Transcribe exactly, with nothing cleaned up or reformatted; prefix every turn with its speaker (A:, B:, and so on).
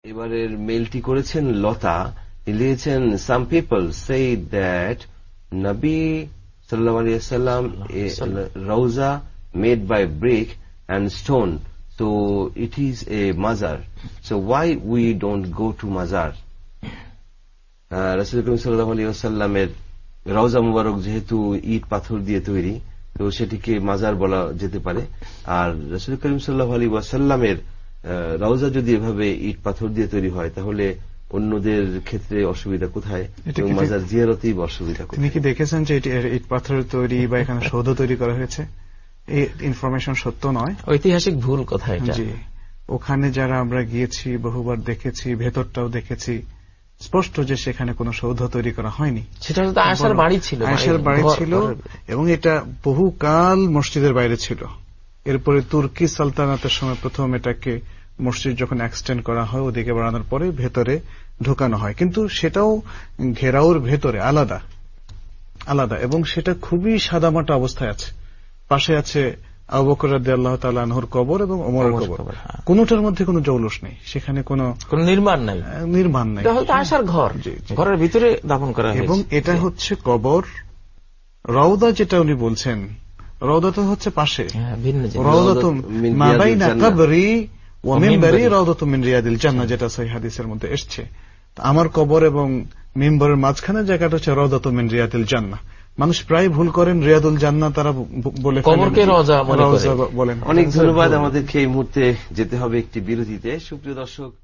A: এবারের মেলটি করেছেন লতা, লিখেছেন সাম পিপল সে দ্যাট নবী সাল্লাল্লাহু আলাইহি ওয়াসাল্লাম রওজা made by brick and stone, so it is a mazar, so why we don't go to mazar? রাসূল করিম সাল্লাল্লাহু আলাইহি ওয়াসাল্লামের রওজা মুবারক যেহেতু ইট পাথর দিয়ে তৈরি, তো সেটিকে মাজার বলা যেতে পারে। আর রাসূল করিম সাল্লাল্লাহু আলাইহি ওয়াসাল্লামের রওজা যদি এভাবে ইট পাথর দিয়ে তৈরি হয় তাহলে অন্যদের ক্ষেত্রে অসুবিধা কোথায়, এবং মাজার জিয়ারতেই অসুবিধা কোথায়?
B: আপনি কি দেখেছেন যে ইট পাথরের তৈরি বা এখানে সৌধ তৈরি করা হয়েছে? এই ইনফরমেশন সত্য নয়,
C: ঐতিহাসিক ভুল কথা এটা।
B: জি, ওখানে যারা আমরা গিয়েছি বহুবার দেখেছি, ভেতরটাও দেখেছি, স্পষ্ট যে সেখানে কোনো সৌধ তৈরি করা হয়নি।
C: সেটা তো আয়েশার বাড়ি ছিল,
B: আয়েশার বাড়ি ছিল, এবং এটা বহুকাল মসজিদের বাইরে ছিল। এরপরে তুর্কি সালতানাতের সময় প্রথম এটাকে মসজিদ যখন এক্সটেন্ড করা হয় ওদিকে বাড়ানোর পরে ভেতরে ঢোকানো হয়, কিন্তু সেটাও ঘেরাওর ভেতরে আলাদা আলাদা, এবং সেটা খুবই সাদামাটা অবস্থায় আছে। পাশে আছে আবু বকর রাদিয়াল্লাহু তাআলা আনহুর কবর এবং ওমরের কবর, কোনটার মধ্যে কোনো জৌলুস নেই, সেখানে কোনো
C: কোনো নির্মাণ নাই,
B: নির্মাণ নাই।
C: এটা হয়তো আয়েশার ঘর, ঘরের ভিতরে দাফন করা হয়েছে।
B: এবং এটা হচ্ছে কবর। রওদা যেটা উনি বলছেন, রওদা তো হচ্ছে পাশে, রওদাতু মা বাইনা কবরি ওয়া মিনবারি রওদাতু মিন রিয়াদিল জান্নাহ, যেটা সহিহ হাদিসের মধ্যে এসেছে। আমার কবর এবং মিম্বরের মাঝখানে জায়গাটা হচ্ছে রওদাতু মিন রিয়াদিল জান্নাহ। মানুষ প্রায় ভুল করেন, রিয়াদুল জান্নাহ তারা বলে
C: কবরকে রওজা বলেন।
A: অনেক ধন্যবাদ। আমাদেরকে এই মুহূর্তে যেতে হবে একটি বিরতিতে। সুপ্রিয় দর্শক,